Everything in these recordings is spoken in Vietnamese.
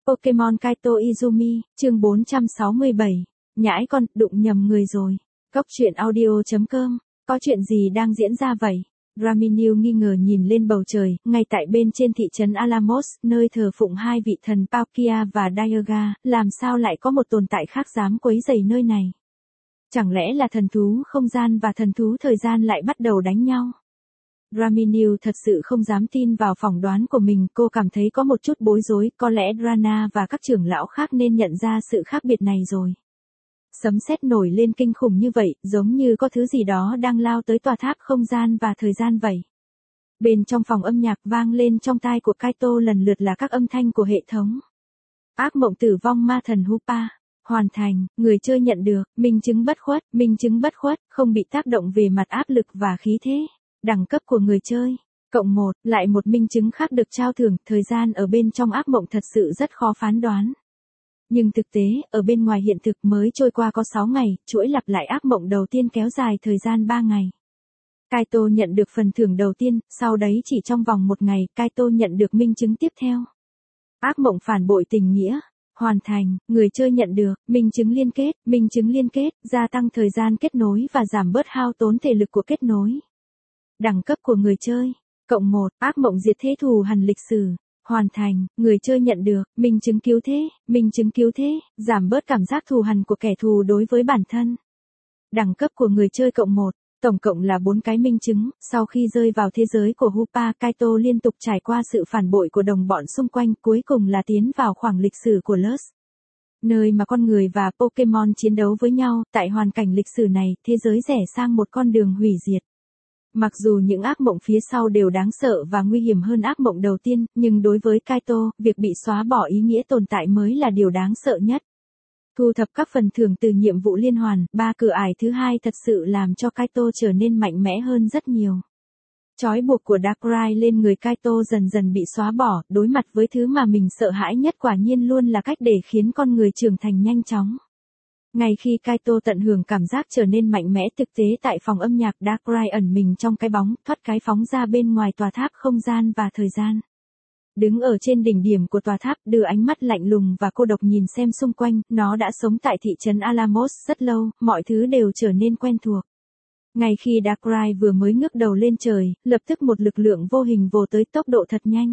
Pokemon Kaito Izumi, chương 467. Nhãi con, đụng nhầm người rồi. Cốc truyện audio.com. Có chuyện gì đang diễn ra vậy? Raminew nghi ngờ nhìn lên bầu trời, ngay tại bên trên thị trấn Alamos, nơi thờ phụng hai vị thần Palkia và Dialga, làm sao lại có một tồn tại khác dám quấy rầy nơi này? Chẳng lẽ là thần thú không gian và thần thú thời gian lại bắt đầu đánh nhau? Raminew thật sự không dám tin vào phỏng đoán của mình, cô cảm thấy có một chút bối rối, có lẽ Drana và các trưởng lão khác nên nhận ra sự khác biệt này rồi. Sấm sét nổi lên kinh khủng như vậy, giống như có thứ gì đó đang lao tới tòa tháp không gian và thời gian vậy. Bên trong phòng âm nhạc vang lên trong tai của Kaito lần lượt là các âm thanh của hệ thống. Ác mộng tử vong ma thần Hoopa. Hoàn thành, người chơi nhận được, minh chứng bất khuất, không bị tác động về mặt áp lực và khí thế. Đẳng cấp của người chơi. Cộng 1, lại một minh chứng khác được trao thưởng, thời gian ở bên trong ác mộng thật sự rất khó phán đoán. Nhưng thực tế, ở bên ngoài hiện thực mới trôi qua có 6 ngày, chuỗi lặp lại ác mộng đầu tiên kéo dài thời gian 3 ngày. Kaito nhận được phần thưởng đầu tiên, sau đấy chỉ trong vòng 1 ngày, Kaito nhận được minh chứng tiếp theo. Ác mộng phản bội tình nghĩa. Hoàn thành, người chơi nhận được, minh chứng liên kết, gia tăng thời gian kết nối và giảm bớt hao tốn thể lực của kết nối. Đẳng cấp của người chơi. Cộng 1, ác mộng diệt thế thù hằn lịch sử. Hoàn thành, người chơi nhận được, minh chứng cứu thế, giảm bớt cảm giác thù hằn của kẻ thù đối với bản thân. Đẳng cấp của người chơi cộng 1, tổng cộng là 4 cái minh chứng, sau khi rơi vào thế giới của Hoopa, Kaito liên tục trải qua sự phản bội của đồng bọn xung quanh, cuối cùng là tiến vào khoảng lịch sử của Luz. Nơi mà con người và Pokemon chiến đấu với nhau, tại hoàn cảnh lịch sử này, thế giới rẽ sang một con đường hủy diệt. Mặc dù những ác mộng phía sau đều đáng sợ và nguy hiểm hơn ác mộng đầu tiên, nhưng đối với Kaito, việc bị xóa bỏ ý nghĩa tồn tại mới là điều đáng sợ nhất. Thu thập các phần thưởng từ nhiệm vụ liên hoàn, 3 cửa ải thứ hai thật sự làm cho Kaito trở nên mạnh mẽ hơn rất nhiều. Trói buộc của Darkrai lên người Kaito dần dần bị xóa bỏ, đối mặt với thứ mà mình sợ hãi nhất quả nhiên luôn là cách để khiến con người trưởng thành nhanh chóng. Ngay khi Kaito tận hưởng cảm giác trở nên mạnh mẽ thực tế tại phòng âm nhạc, Darkrai ẩn mình trong cái bóng, thoát cái phóng ra bên ngoài tòa tháp không gian và thời gian. Đứng ở trên đỉnh điểm của tòa tháp, đưa ánh mắt lạnh lùng và cô độc nhìn xem xung quanh, nó đã sống tại thị trấn Alamos rất lâu, mọi thứ đều trở nên quen thuộc. Ngay khi Darkrai vừa mới ngước đầu lên trời, lập tức một lực lượng vô hình vồ tới tốc độ thật nhanh.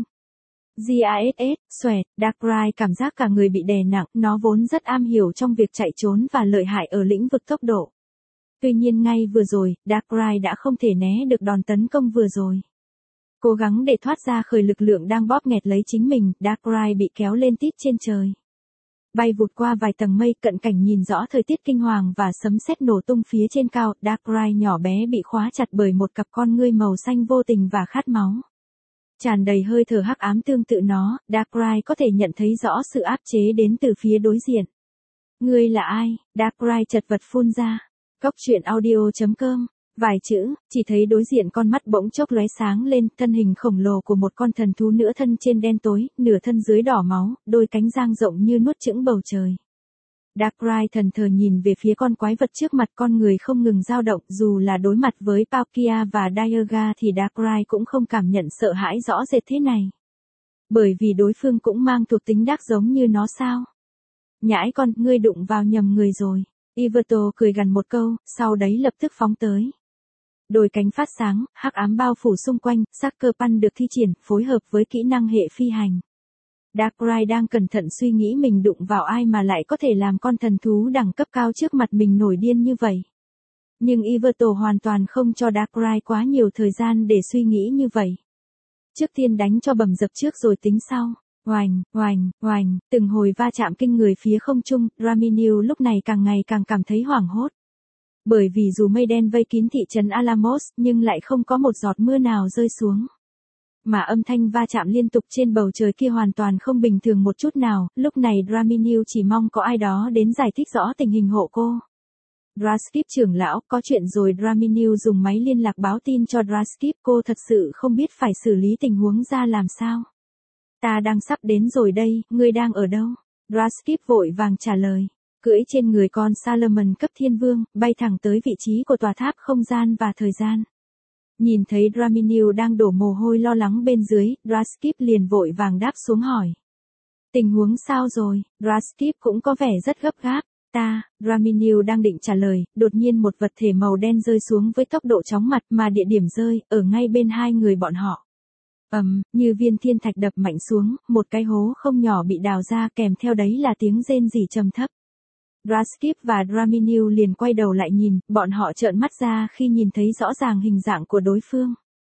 GASS, xoẹt, Darkrai cảm giác cả người bị đè nặng, nó vốn rất am hiểu trong việc chạy trốn và lợi hại ở lĩnh vực tốc độ. Tuy nhiên ngay vừa rồi, Darkrai đã không thể né được đòn tấn công vừa rồi. Cố gắng để thoát ra khỏi lực lượng đang bóp nghẹt lấy chính mình, Darkrai bị kéo lên tít trên trời. Bay vụt qua vài tầng mây, cận cảnh nhìn rõ thời tiết kinh hoàng và sấm sét nổ tung phía trên cao, Darkrai nhỏ bé bị khóa chặt bởi một cặp con ngươi màu xanh vô tình và khát máu. Tràn đầy hơi thở hắc ám tương tự nó, Darkrai có thể nhận thấy rõ sự áp chế đến từ phía đối diện. Ngươi là ai? Darkrai chật vật phun ra. Cốc truyện audio.com. Vài chữ, chỉ thấy đối diện con mắt bỗng chốc lóe sáng lên, thân hình khổng lồ của một con thần thú nửa thân trên đen tối, nửa thân dưới đỏ máu, đôi cánh dang rộng như nuốt chửng bầu trời. Darkrai thần thờ nhìn về phía con quái vật trước mặt, con người không ngừng dao động, dù là đối mặt với Palkia và Dialga thì Darkrai cũng không cảm nhận sợ hãi rõ rệt thế này. Bởi vì đối phương cũng mang thuộc tính đắc giống như nó sao? Nhãi con, ngươi đụng vào nhầm người rồi. Iverto cười gằn một câu, sau đấy lập tức phóng tới. Đôi cánh phát sáng, hắc ám bao phủ xung quanh, Sucker Punch được thi triển, phối hợp với kỹ năng hệ phi hành. Darkrai đang cẩn thận suy nghĩ mình đụng vào ai mà lại có thể làm con thần thú đẳng cấp cao trước mặt mình nổi điên như vậy. Nhưng Iverto hoàn toàn không cho Darkrai quá nhiều thời gian để suy nghĩ như vậy. Trước tiên đánh cho bầm dập trước rồi tính sau. Oành, từng hồi va chạm kinh người phía không trung, Raminew lúc này càng ngày càng cảm thấy hoảng hốt. Bởi vì dù mây đen vây kín thị trấn Alamos, nhưng lại không có một giọt mưa nào rơi xuống. Mà âm thanh va chạm liên tục trên bầu trời kia hoàn toàn không bình thường một chút nào, lúc này Raminew chỉ mong có ai đó đến giải thích rõ tình hình hộ cô. Draskip trưởng lão, có chuyện rồi. Raminew dùng máy liên lạc báo tin cho Draskip, cô thật sự không biết phải xử lý tình huống ra làm sao. Ta đang sắp đến rồi đây, ngươi đang ở đâu? Draskip vội vàng trả lời. Cưỡi trên người con Salomon cấp thiên vương, bay thẳng tới vị trí của tòa tháp không gian và thời gian. Nhìn thấy Raminew đang đổ mồ hôi lo lắng bên dưới, Draskip liền vội vàng đáp xuống hỏi. Tình huống sao rồi? Raskip cũng có vẻ rất gấp gáp. Raminil đang định trả lời, đột nhiên một vật thể màu đen rơi xuống với tốc độ chóng mặt mà địa điểm rơi, ở ngay bên hai người bọn họ. Như viên thiên thạch đập mạnh xuống, một cái hố không nhỏ bị đào ra kèm theo đấy là tiếng rên rỉ trầm thấp. Raskip và Raminil liền quay đầu lại nhìn, bọn họ trợn mắt ra khi nhìn thấy rõ ràng hình dạng của đối phương.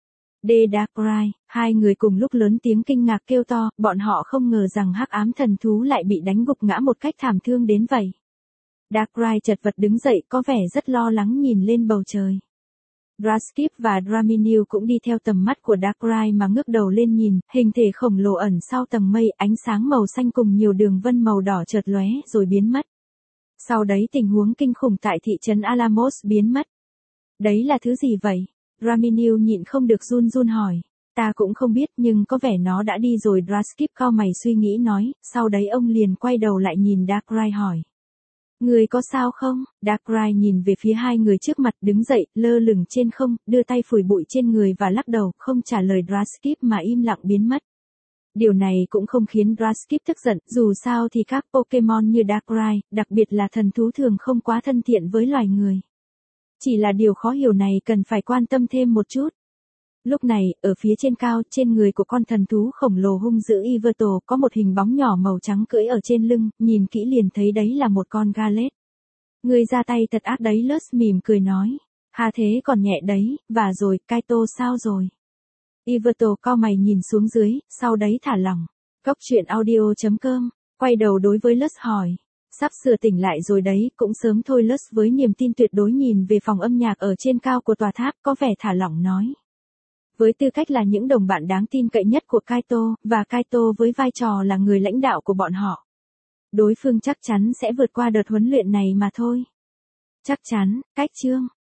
Darkrai, hai người cùng lúc lớn tiếng kinh ngạc kêu to, bọn họ không ngờ rằng hắc ám thần thú lại bị đánh gục ngã một cách thảm thương đến vậy. Darkrai chật vật đứng dậy có vẻ rất lo lắng nhìn lên bầu trời. Raskip và Raminil cũng đi theo tầm mắt của Darkrai mà ngước đầu lên nhìn, hình thể khổng lồ ẩn sau tầng mây, ánh sáng màu xanh cùng nhiều đường vân màu đỏ chợt lóe rồi biến mất. Sau đấy tình huống kinh khủng tại thị trấn Alamos biến mất. Đấy là thứ gì vậy? Raminil nhịn không được run run hỏi. Ta cũng không biết nhưng có vẻ nó đã đi rồi. Raskip cau mày suy nghĩ nói, sau đấy ông liền quay đầu lại nhìn Darkrai hỏi. Người có sao không? Darkrai nhìn về phía hai người trước mặt đứng dậy, lơ lửng trên không, đưa tay phủi bụi trên người và lắc đầu, không trả lời Raskip mà im lặng biến mất. Điều này cũng không khiến Raskip tức giận, dù sao thì các Pokemon như Darkrai, đặc biệt là thần thú thường không quá thân thiện với loài người. Chỉ là điều khó hiểu này cần phải quan tâm thêm một chút. Lúc này, ở phía trên cao, trên người của con thần thú khổng lồ hung dữ Yveltal có một hình bóng nhỏ màu trắng cưỡi ở trên lưng, nhìn kỹ liền thấy đấy là một con Galet. Người ra tay thật ác đấy. Lus mỉm cười nói. Hà thế còn nhẹ đấy, và rồi, Kaito sao rồi? Yveltal cau mày nhìn xuống dưới, sau đấy thả lỏng. Cốc truyện audio.com, quay đầu đối với Lus hỏi. Sắp sửa tỉnh lại rồi đấy, cũng sớm thôi. Lus với niềm tin tuyệt đối nhìn về phòng âm nhạc ở trên cao của tòa tháp có vẻ thả lỏng nói. Với tư cách là những đồng bạn đáng tin cậy nhất của Kaito, và Kaito với vai trò là người lãnh đạo của bọn họ. Đối phương chắc chắn sẽ vượt qua đợt huấn luyện này mà thôi. Chắc chắn, cách chương.